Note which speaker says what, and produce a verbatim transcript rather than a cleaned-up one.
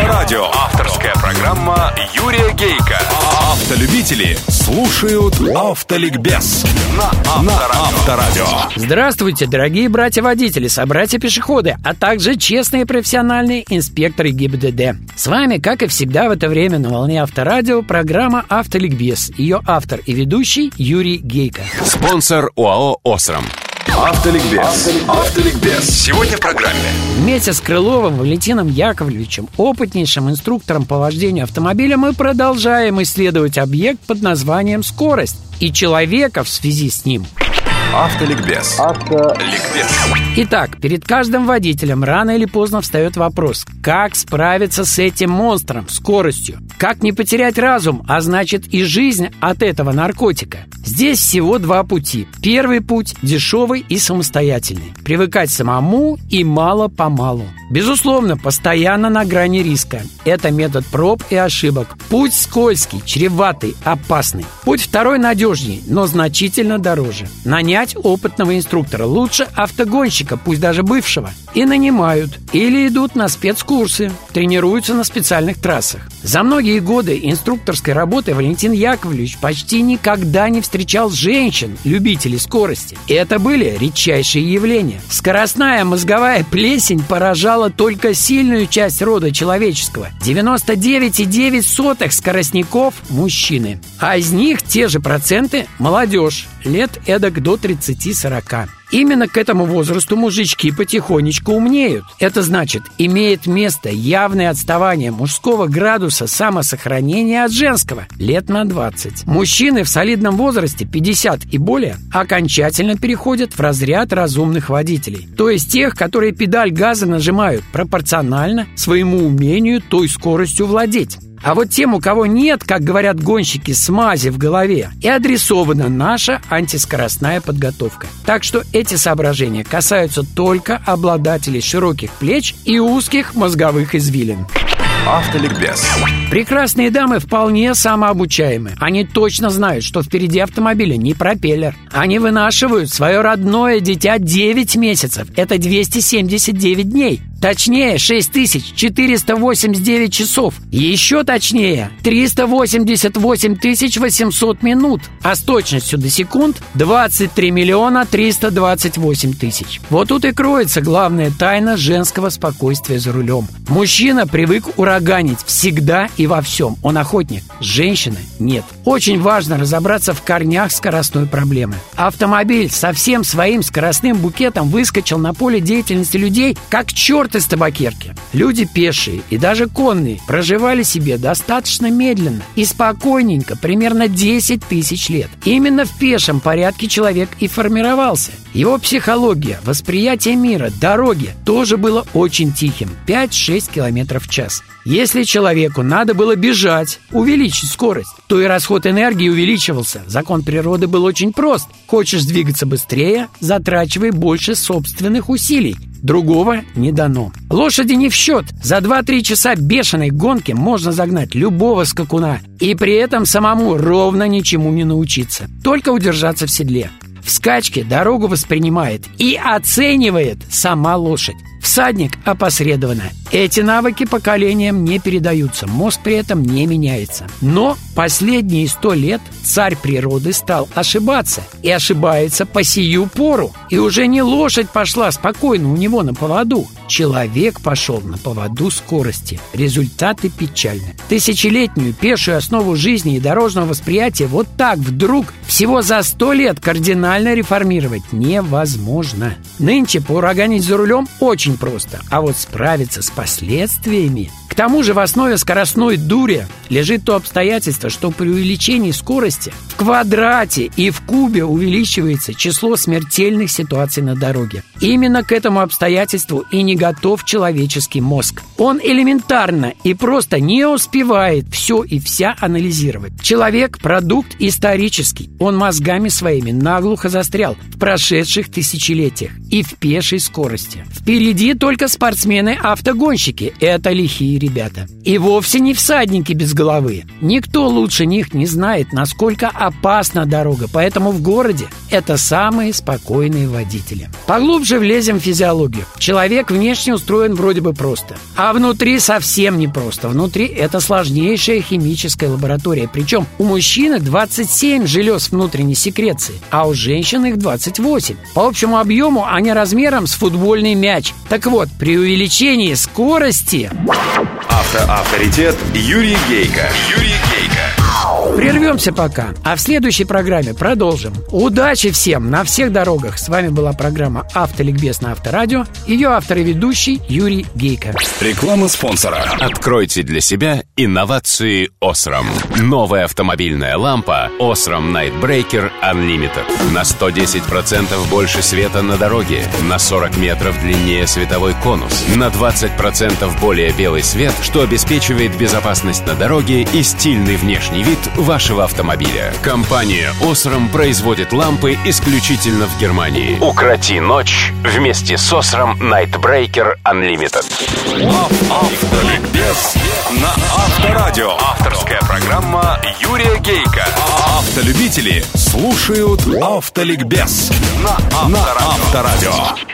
Speaker 1: Авторадио. Авторская программа Юрия Гейка. Автолюбители слушают Автоликбез на Авторадио.
Speaker 2: Здравствуйте, дорогие братья-водители, собратья-пешеходы, а также честные профессиональные инспекторы ГИБДД. С вами, как и всегда в это время на волне Авторадио, программа Автоликбез. Ее автор и ведущий Юрий Гейка.
Speaker 1: Спонсор ОАО «Осрам». Автоликбез. Автоликбез. Сегодня в программе.
Speaker 2: Вместе с Крыловым Валентином Яковлевичем, опытнейшим инструктором по вождению автомобиля, мы продолжаем исследовать объект под названием «Скорость» и человека в связи с ним.
Speaker 1: Автоликбез. Автоликбез.
Speaker 2: Итак, перед каждым водителем рано или поздно встает вопрос: как справиться с этим монстром, скоростью? Как не потерять разум, а значит и жизнь от этого наркотика? Здесь всего два пути. Первый путь – дешевый и самостоятельный. Привыкать самому и мало-помалу. Безусловно, постоянно на грани риска. Это метод проб и ошибок. Путь скользкий, чреватый, опасный. Путь второй надежнее, но значительно дороже. Нанять опытного инструктора, лучше автогонщика, пусть даже бывшего, и нанимают. Или идут на спецкурсы, тренируются на специальных трассах. За многие годы инструкторской работы Валентин Яковлевич почти никогда не встречал женщин, любителей скорости. Это были редчайшие явления. Скоростная мозговая плесень поражала только сильную часть рода человеческого. девяносто девять целых девять сотых скоростников – мужчины. А из них те же проценты – молодежь, лет эдак до тридцати-сорока. Именно к этому возрасту мужички потихонечку умнеют. Это значит, имеет место явное отставание мужского градуса самосохранения от женского лет на двадцать. Мужчины в солидном возрасте, пятьдесят и более, окончательно переходят в разряд разумных водителей. То есть тех, которые педаль газа нажимают пропорционально своему умению той скоростью владеть. А вот тем, у кого нет, как говорят гонщики, смази в голове, и адресована наша антискоростная подготовка. Так что эти соображения касаются только обладателей широких плеч и узких мозговых извилин.
Speaker 1: Автоликбез.
Speaker 2: Прекрасные дамы вполне самообучаемы. Они точно знают, что впереди автомобиля не пропеллер. Они вынашивают свое родное дитя девять месяцев. Это двести семьдесят девять дней. Точнее, шесть тысяч четыреста восемьдесят девять часов. Еще точнее, триста восемьдесят восемь тысяч восемьсот минут. А с точностью до секунд двадцать три миллиона триста двадцать восемь тысяч. Вот тут и кроется главная тайна женского спокойствия за рулем. Мужчина привык ураганить всегда и во всем. Он охотник. Женщина нет. Очень важно разобраться в корнях скоростной проблемы. Автомобиль со всем своим скоростным букетом выскочил на поле деятельности людей, как черт из табакерки. Люди пешие и даже конные проживали себе достаточно медленно и спокойненько примерно десять тысяч лет. Именно в пешем порядке человек и формировался. Его психология, восприятие мира, дороги тоже было очень тихим – пять-шесть километров в час. Если человеку надо было бежать, увеличить скорость, то и расход энергии увеличивался. Закон природы был очень прост. Хочешь двигаться быстрее – затрачивай больше собственных усилий. Другого не дано. Лошади не в счет. За два-три часа бешеной гонки можно загнать любого скакуна и при этом самому ровно ничему не научиться. Только удержаться в седле. В скачке дорогу воспринимает и оценивает сама лошадь. Всадник опосредованно. Эти навыки поколениям не передаются, мозг при этом не меняется. Но последние сто лет царь природы стал ошибаться. И ошибается по сию пору. И уже не лошадь пошла спокойно у него на поводу. Человек пошел на поводу скорости. Результаты печальны. Тысячелетнюю пешую основу жизни и дорожного восприятия вот так вдруг всего за сто лет кардинально реформировать невозможно. Нынче поураганить за рулем очень просто, а вот справиться с последствиями. К тому же в основе скоростной дури лежит то обстоятельство, что при увеличении скорости в квадрате и в кубе увеличивается число смертельных ситуаций на дороге. Именно к этому обстоятельству и не готов человеческий мозг. Он элементарно и просто не успевает все и вся анализировать. Человек – продукт исторический. Он мозгами своими наглухо застрял в прошедших тысячелетиях и в пешей скорости. Впереди только спортсмены-автогонщики. Это лихие ребята. И вовсе не всадники без головы. Никто лучше них не знает, насколько опасна дорога, поэтому в городе это самые спокойные водители. Поглубже влезем в физиологию. Человек внешне устроен вроде бы просто, а внутри совсем не просто. Внутри это сложнейшая химическая лаборатория. Причем у мужчины двадцать семь желез внутренней секреции, а у женщин их двадцать восемь. По общему объему они размером с футбольный мяч. Так вот, при увеличении скорости...
Speaker 1: Автоавторитет Юрий Гейко. Юрий Гейко.
Speaker 2: Прервемся пока, а в следующей программе продолжим. Удачи всем на всех дорогах. С вами была программа «Автоликбез» на Авторадио. Ее автор и ведущий Юрий Гейко.
Speaker 1: Реклама спонсора. Откройте для себя инновации Osram. Новая автомобильная лампа Osram Nightbreaker Unlimited. На сто десять процентов больше света на дороге. На сорок метров длиннее световой конус. На двадцать процентов более белый свет, что обеспечивает безопасность на дороге и стильный внешний вид вашего автомобиля. Компания Osram производит лампы исключительно в Германии. Укроти ночь вместе с Osram Nightbreaker Unlimited. Автоликбез на Авторадио. Авторская программа Юрия Гейко. Автолюбители слушают Автоликбез на Авторадио.